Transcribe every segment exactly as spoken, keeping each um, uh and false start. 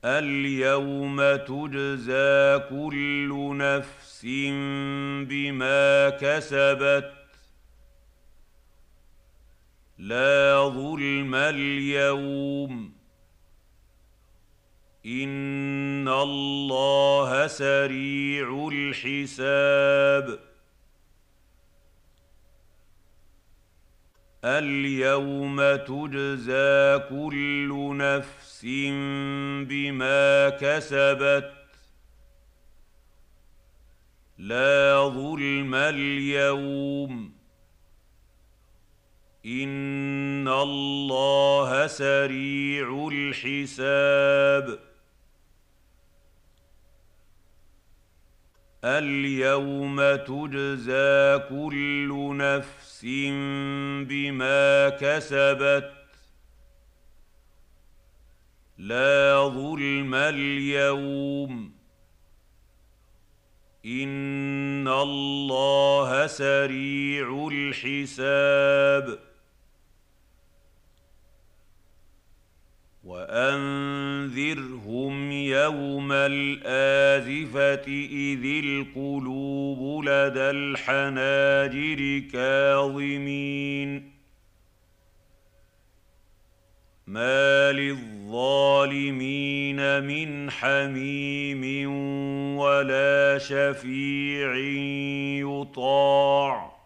اليوم تجزى كل نفس بما كسبت لا ظلم اليوم إن الله سريع الحساب اليوم تجزى كل نفس بما كسبت لا ظلم اليوم إن الله سريع الحساب اليوم تجزى كل نفس بما كسبت لا ظلم اليوم إن الله سريع الحساب وأنذرهم يوم الآزفة إذ القلوب لدى الحناجر كاظمين ما للظالمين من حميم ولا شفيع يطاع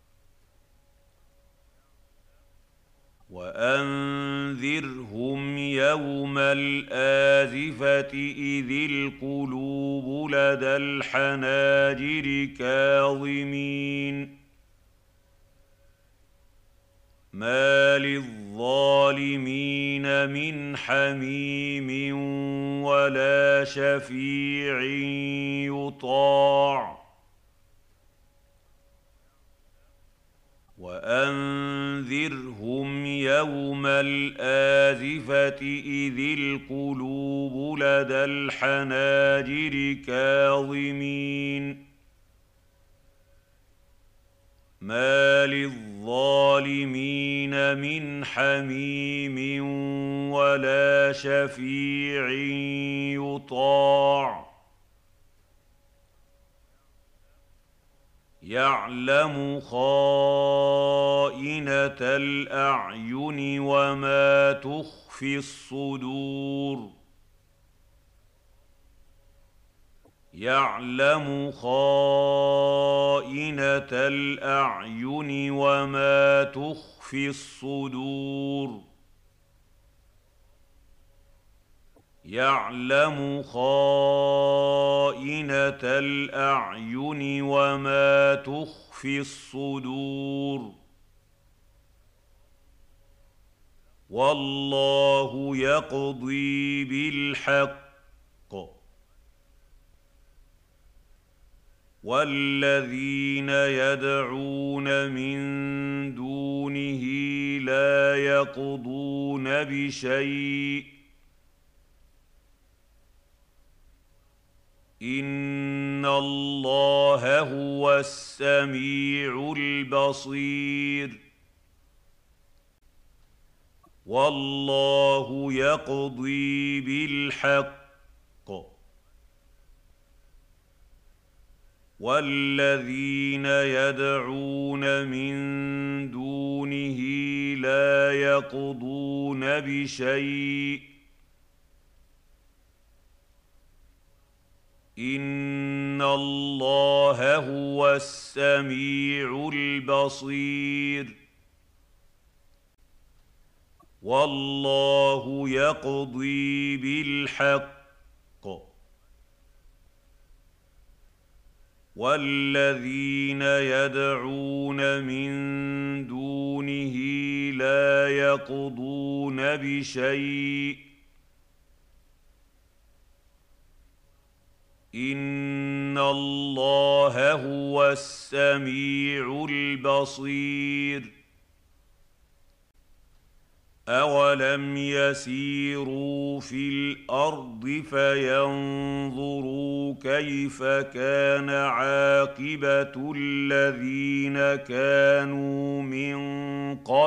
وأنذرهم يوم الآزفة إذ القلوب لدى الحناجر كاظمين ما للظالمين من حميم ولا شفيع يطاع وأنذرهم يوم الآزفة إذ القلوب لدى الحناجر كاظمين ما للظالمين من حميم ولا شفيع يطاع يعلم خائنة الأعين وما تخفي الصدور يعلم خائنة الأعين وما تخفي الصدور يعلم خائنة الأعين وما تخفي الصدور والله يقضي بالحق والذين يدعون من دونه لا يقضون بشيء إن الله هو السميع البصير والله يقضي بالحق والذين يدعون من دونه لا يقضون بشيء إن الله هو السميع البصير والله يقضي بالحق والذين يدعون من دونه لا يقضون بشيء إن الله هو السميع البصير أولم يسيروا في الأرض فينظروا كيف كان عاقبة الذين كانوا من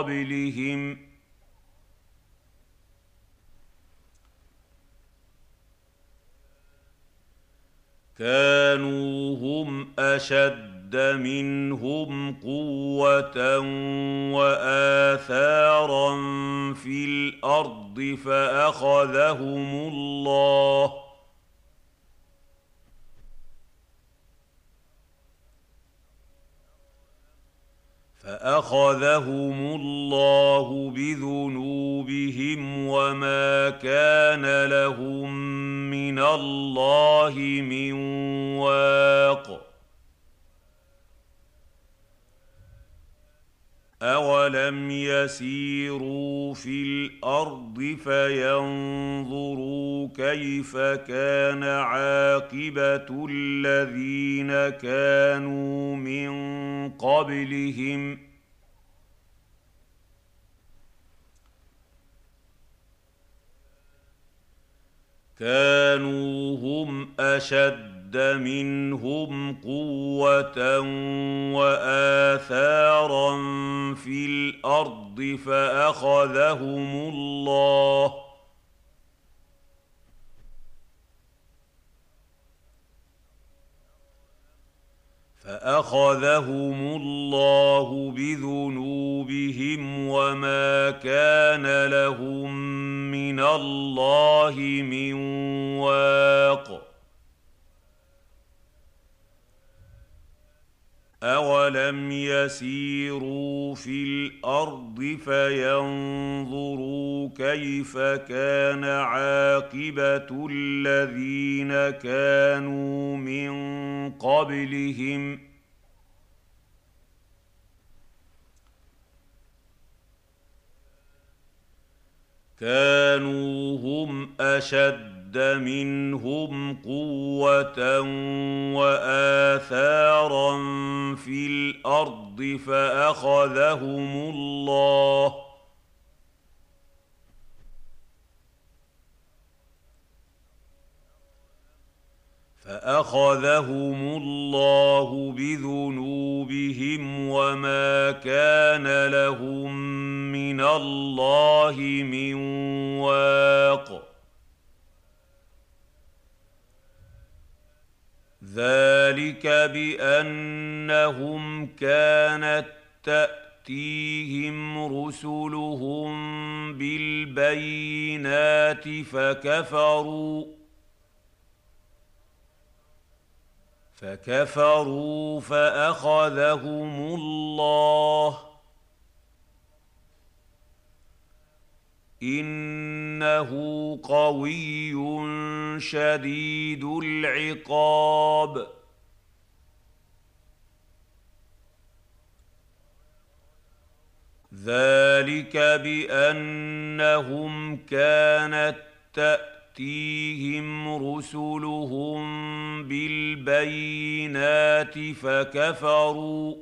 قبلهم كانوا هم أشد منهم قوة وآثارا في الأرض فأخذهم الله فأخذهم الله بذنوبهم وما كان لهم من الله من واق أولم يسيروا في الأرض فينظروا كيف كان عاقبة الذين كانوا من قبلهم كانوا هم أشد منهم قوة وآثارا في الأرض فأخذهم الله فأخذهم الله بذنوبهم وما كان لهم من الله من واق أولم يسيروا في الأرض فينظروا كيف كان عاقبة الذين كانوا من قبلهم كانوا هم أشد منهم قوة وآثارا في الأرض فأخذهم الله فأخذهم الله بذنوبهم وما كان لهم من الله من واق ذلك بأنهم كانت تأتيهم رسلهم بالبينات فكفروا فكفروا فأخذهم الله إنه قوي شديد العقاب ذلك بأنهم كانت تأتيهم رسلهم بالبينات فكفروا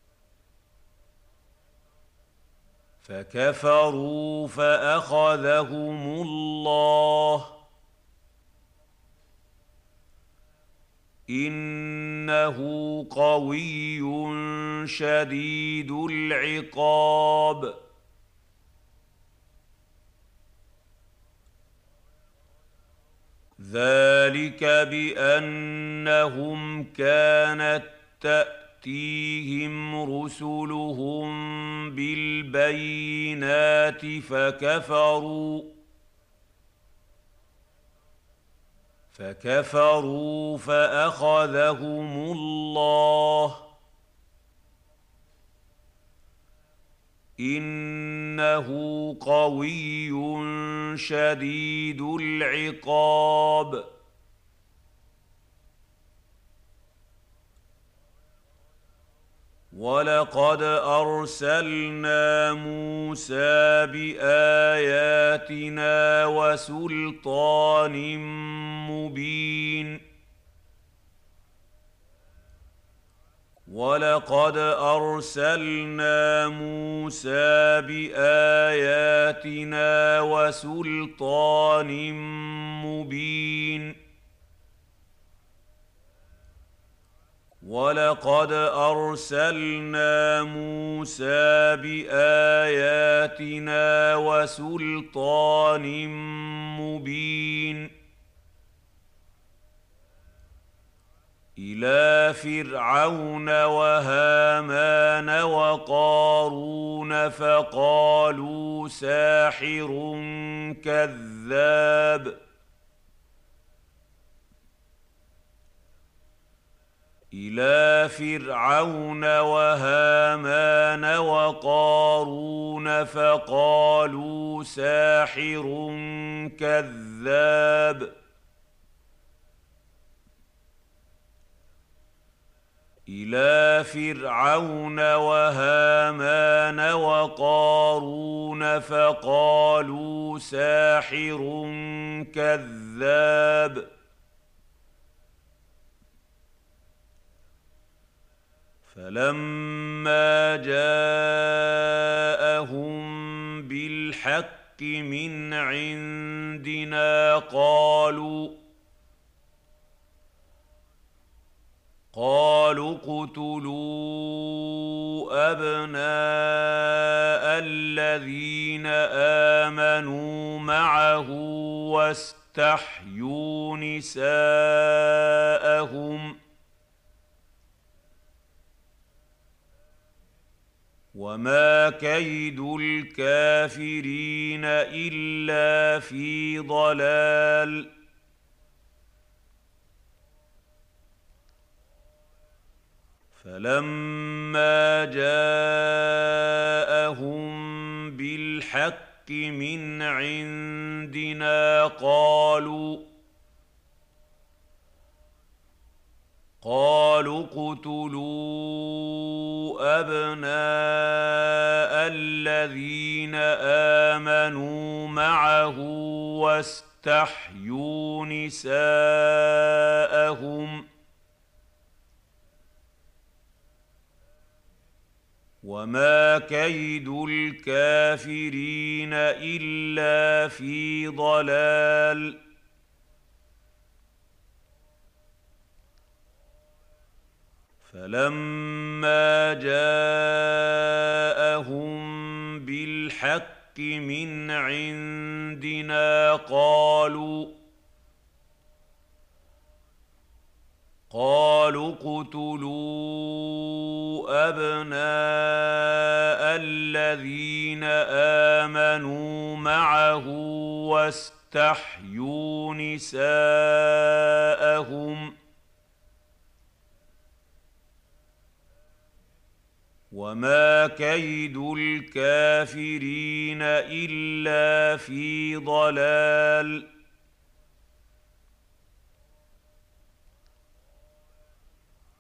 فكفروا فأخذهم الله إنه قوي شديد العقاب ذلك بأنهم كانت تأتيهم رسلهم بالبينات فكفروا فكفروا فأخذهم الله إنه قوي شديد العقاب ولقد أرسلنا موسى بآياتنا وسلطان مبين ولقد أرسلنا موسى بآياتنا وسلطان مبين ولقد أرسلنا موسى بآياتنا وسلطان مبين إلى فرعون وهامان وقارون فقالوا ساحر كذاب إلى فرعون وهامان وقارون فقالوا ساحر كذاب إلى فرعون وهامان وقارون فقالوا ساحر كذاب فلما جاءهم بالحق من عندنا قالوا قالوا اقتلوا أبناء الذين آمنوا معه واستحيوا نساءهم وما كيد الكافرين إلا في ضلال فلما جاءهم بالحق من عندنا قالوا قالوا اقتلوا أبناء الذين آمنوا معه واستحيوا نساءهم وما كيد الكافرين إلا في ضلال فلما جاءهم بالحق من عندنا قالوا قالوا اقتلوا أبناء الذين آمنوا معه واستحيوا نساءهم وما كيد الكافرين إلا في ضلال